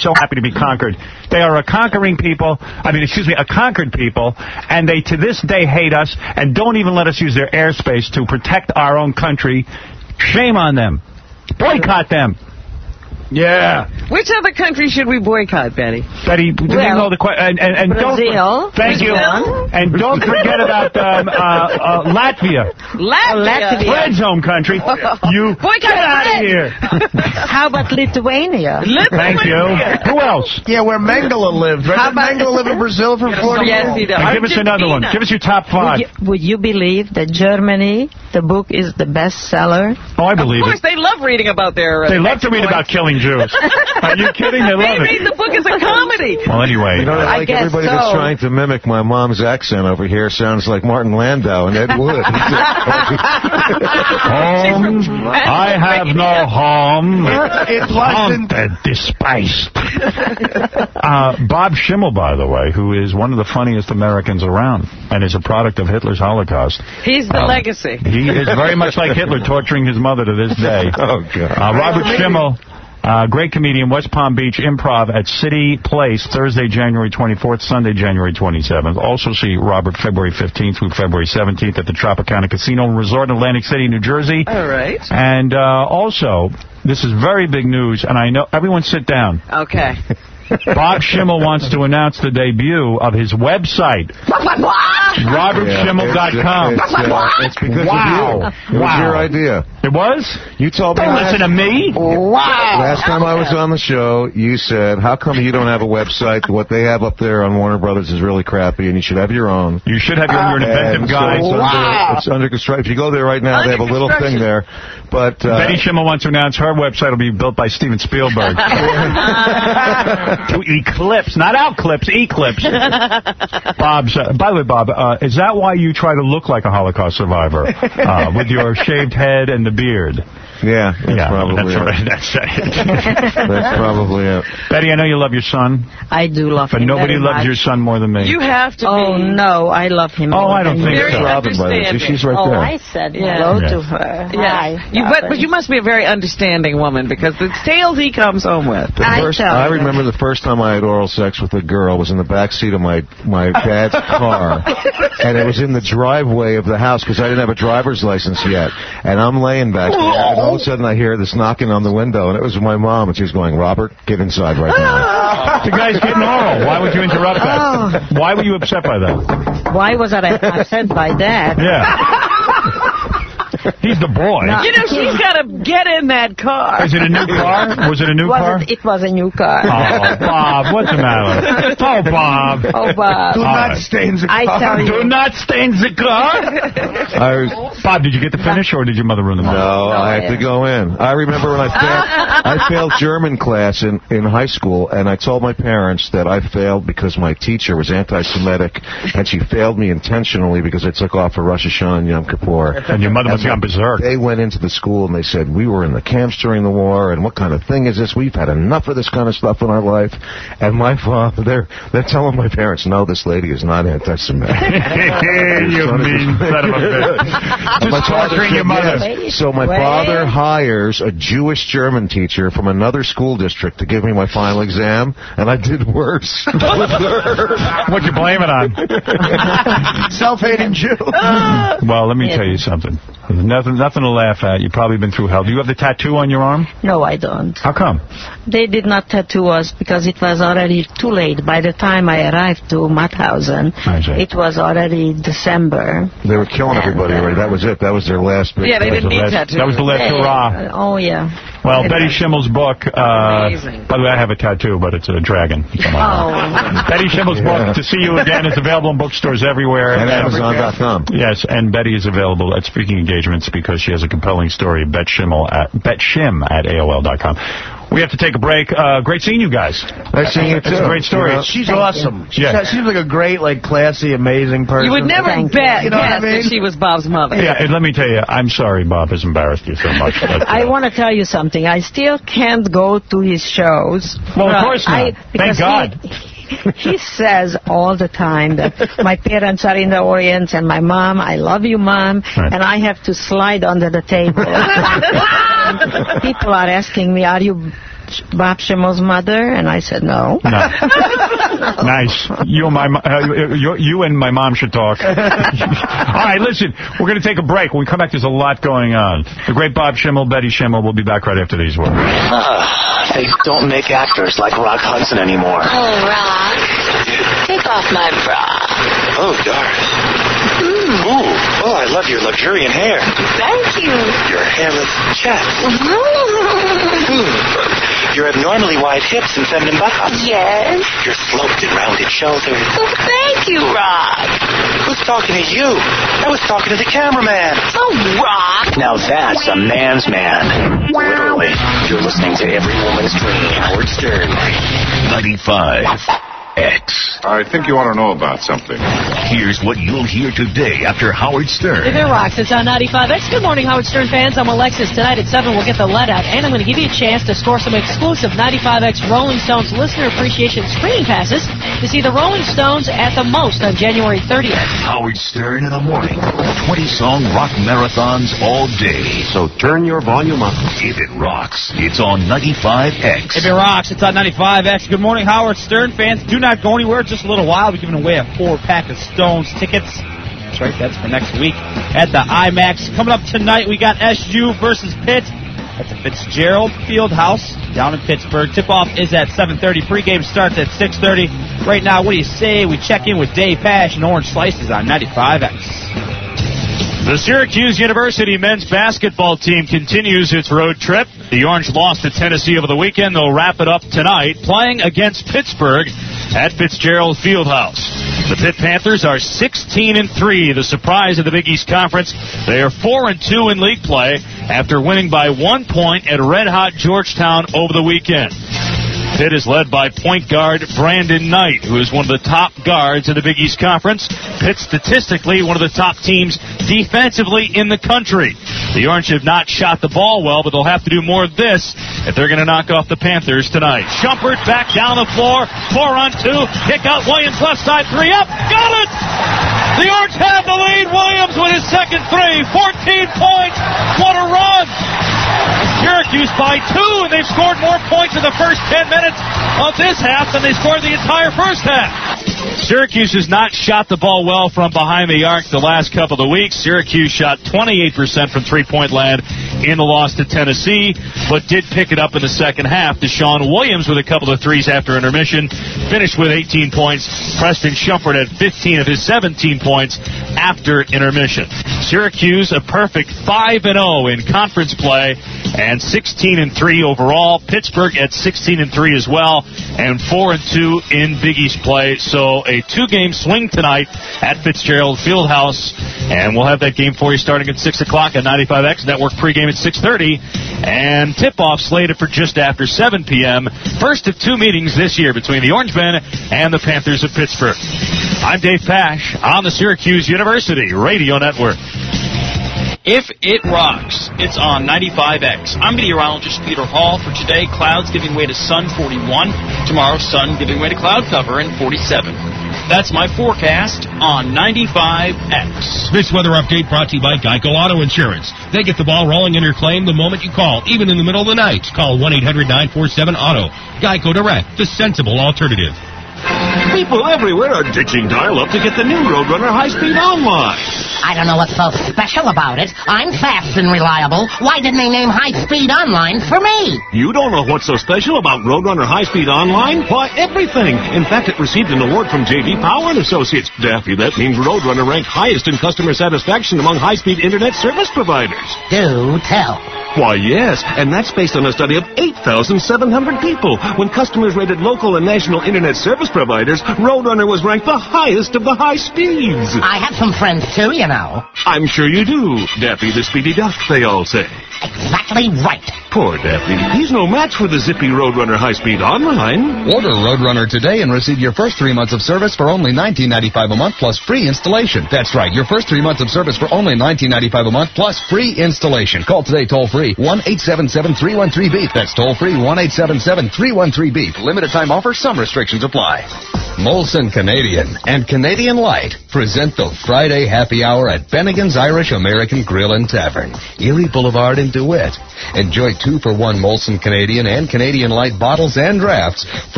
so happy to be conquered. They are a conquering people. A conquered people, and they to this day hate us and don't even let us use their airspace to protect our own country. Shame on them. Boycott them. Yeah. Which other country should we boycott, Betty? Betty, do you know the question? And Brazil. Thank you. And don't forget about Latvia. Latvia. Fred's home country. You get out of here. How about Lithuania? Thank you. Who else? Yeah, where Mengele lived. Right? How Mengele live in Brazil for 40 years? Yes, he does. Give us another one. Give us your top 5. Would you believe that Germany, the book is the bestseller? Oh, I believe it. Of course, they love reading about their... They love to read about killing Jews. Are you kidding? They love They made the book as a comedy. Well, anyway. You know, I guess everybody so. that's trying to mimic my mom's accent over here sounds like Martin Landau and Ed Wood. Home, I have no home. It wasn't. Haunted, despised. Bob Schimmel, by the way, who is one of the funniest Americans around and is a product of Hitler's Holocaust. He's the legacy. He is very much like Hitler, torturing his mother to this day. Oh, God. Robert Schimmel. Great comedian, West Palm Beach Improv at City Place, Thursday, January 24th, Sunday, January 27th. Also see Robert February 15th through February 17th at the Tropicana Casino and Resort in Atlantic City, New Jersey. All right. And also, this is very big news, and I know... Everyone sit down. Okay. Bob Schimmel wants to announce the debut of his website. RobertSchimmel.com. It's because of you. It was your idea. It was? You told me. Don't listen to me. Last time I was on the show, you said, how come you don't have a website? What they have up there on Warner Brothers is really crappy, and you should have your own. You should have your own inventive guy. It's under construction. If you go there right now, they have a little thing there. But Betty Schimmel wants to announce her website will be built by Steven Spielberg. To Eclipse, not Outclips, Eclipse. Bob's. By the way, Bob, is that why you try to look like a Holocaust survivor with your shaved head and the beard? Yeah, that's probably that's it. right. That's it. That's probably it. Betty, I know you love your son. I do love but him. But nobody very loves much. your son more than me. You have to Oh, be... no, I love him. Oh, I don't think Very so. Robin, by the way. She's right there. I said hello to her. Yeah. Hi, But you must be a very understanding woman because the tales he comes home with. I remember the first time I had oral sex with a girl was in the back seat of my dad's car, and it was in the driveway of the house because I didn't have a driver's license yet. And I'm laying back there, and all of a sudden I hear this knocking on the window, and it was my mom, and she was going, "Robert, get inside right now." The guy's getting oral. Why would you interrupt that? Why were you upset by that? Why was I upset by that? Yeah. He's the boy. No. You know, she's got to get in that car. Is it a new car? Was it a new car? It was a new car. Oh, Bob, what's the matter? Oh, Bob. Oh, Bob. Do not stain the car. I tell you. Do not stain the car. Bob, did you get the finish, or did your mother ruin the movie? No, I had to go in. I remember when I failed German class in high school, and I told my parents that I failed because my teacher was anti-Semitic, and she failed me intentionally because I took off for Rosh Hashanah and Yom Kippur. And your mother must have gone berserk. They went into the school and they said, we were in the camps during the war, and what kind of thing is this? We've had enough of this kind of stuff in our life. And my father, they're telling my parents, no, this lady is not anti-Semitic. You mean son of a bitch. Just torturing your mother. Yes. So my father hires a Jewish German teacher from another school district to give me my final exam, and I did worse. What you blame it on? Self-hating Jew. Well, let me tell you something. Nothing to laugh at. You've probably been through hell. Do you have the tattoo on your arm? No, I don't. How come? They did not tattoo us because it was already too late. By the time I arrived to Mauthausen, it was already December. They were killing everybody already. That was it. That was their last big... Yeah, they didn't need tattoos. That was the last hurrah. Oh, yeah. Well, Betty Schimmel's book, by the way, I have a tattoo, but it's a dragon. Betty Schimmel's book, To See You Again, is available in bookstores everywhere. And Amazon.com. Yes, and Betty is available at speaking engagements because she has a compelling story, betshim at AOL.com. We have to take a break. Great seeing you guys. Nice seeing you, too. It's a great story. She's awesome. She seems like a great, classy, amazing person. You would never bet that she was Bob's mother. Yeah, and let me tell you, I'm sorry Bob has embarrassed you so much. But, I want to tell you something. I still can't go to his shows. Well, of course not. Thank God. He says all the time that my parents are in the Orient and my mom, I love you, Mom, and I have to slide under the table. People are asking me, are you Bob Schimmel's mother? And I said, no. Nice. You and my mom should talk. All right, listen, we're going to take a break. When we come back, there's a lot going on. The great Bob Schimmel, Betty Schimmel, will be back right after these words. They don't make actors like Rock Hudson anymore. Oh, Rock. Take off my bra. Oh, Doris. Ooh, I love your luxuriant hair. Thank you. Your hairless chest. Your abnormally wide hips and feminine bottoms. Yes. Your sloped and rounded shoulders. Oh, thank you, Rock. Who's talking to you? I was talking to the cameraman. Oh, Rock. Now that's a man's man. Literally. You're listening to Every Woman's Dream. Howard Stern. 95X. I think you want to know about something. Here's what you'll hear today after Howard Stern. If it rocks, it's on 95X. Good morning, Howard Stern fans. I'm Alexis. Tonight at 7, we'll get the let out, and I'm going to give you a chance to score some exclusive 95X Rolling Stones listener appreciation screening passes to see the Rolling Stones at the most on January 30th. Howard Stern in the morning. 20-song rock marathons all day. So turn your volume up. If it rocks, it's on 95X. If it rocks, it's on 95X. Good morning, Howard Stern fans. Do not go anywhere. Just a little while. We're giving away a 4-pack of Stones tickets. That's right. That's for next week at the IMAX. Coming up tonight, we got SU versus Pitt at the Fitzgerald Fieldhouse down in Pittsburgh. Tip-off is at 7:30. Pre-game starts at 6:30. Right now, what do you say we check in with Dave Pash and Orange Slices on 95X? The Syracuse University men's basketball team continues its road trip. The Orange lost to Tennessee over the weekend. They'll wrap it up tonight, playing against Pittsburgh at Fitzgerald Fieldhouse. The Pitt Panthers are 16-3, the surprise of the Big East Conference. They are 4-2 in league play after winning by 1 point at Red Hot Georgetown over the weekend. Pitt is led by point guard Brandon Knight, who is one of the top guards in the Big East Conference. Pitt statistically one of the top teams defensively in the country. The Orange have not shot the ball well, but they'll have to do more of this if they're going to knock off the Panthers tonight. Shumpert back down the floor, 4-on-2, kick out Williams left side, 3 up, got it! The Orange have the lead. Williams with his second 3, 14 points, what a run! Syracuse by 2, and they've scored more points in the first 10 minutes of this half than they scored the entire first half. Syracuse has not shot the ball well from behind the arc the last couple of weeks. Syracuse shot 28% from three-point land in the loss to Tennessee, but did pick it up in the second half. Deshaun Williams with a couple of threes after intermission, finished with 18 points. Preston Shumpert had 15 of his 17 points after intermission. Syracuse a perfect 5-0 in conference play and 16-3 overall. Pittsburgh at 16-3 as well, and 4-2 in Big East play. So a 2-game swing tonight at Fitzgerald Fieldhouse, and we'll have that game for you starting at 6 o'clock on 95X Network. Pregame at 6:30, and tip-off slated for just after 7 p.m. First of 2 meetings this year between the Orangemen and the Panthers of Pittsburgh. I'm Dave Pash on the Syracuse University Radio Network. If it rocks, it's on 95X. I'm meteorologist Peter Hall. For today, clouds giving way to sun, 41. Tomorrow, sun giving way to cloud cover, and 47. That's my forecast on 95X. This weather update brought to you by Geico Auto Insurance. They get the ball rolling in your claim the moment you call, even in the middle of the night. Call 1-800-947-AUTO. Geico Direct, the sensible alternative. People everywhere are ditching dial-up to get the new Roadrunner high-speed online. I don't know what's so special about it. I'm fast and reliable. Why didn't they name high-speed online for me? You don't know what's so special about Roadrunner high-speed online? Why, everything. In fact, it received an award from J.D. Power and Associates. Daffy, that means Roadrunner ranked highest in customer satisfaction among high-speed internet service providers. Do tell. Why, yes, and that's based on a study of 8,700 people. When customers rated local and national internet service providers, Roadrunner was ranked the highest of the high speeds. I have some friends, too, you know. I'm sure you do. Daffy the Speedy Duck, they all say. Exactly right. Poor Daffy. He's no match for the zippy Roadrunner high-speed online. Order Roadrunner today and receive your first 3 months of service for only $19.95 a month plus free installation. That's right, your first 3 months of service for only $19.95 a month plus free installation. Call today toll-free 1-877-313-BEEP. That's toll-free 1-877-313-BEEP. Limited time offer. Some restrictions apply. Molson Canadian and Canadian Light present the Friday Happy Hour at Bennigan's Irish American Grill and Tavern, Erie Boulevard in DeWitt. Enjoy 2-for-1 Molson Canadian and Canadian Light bottles and drafts for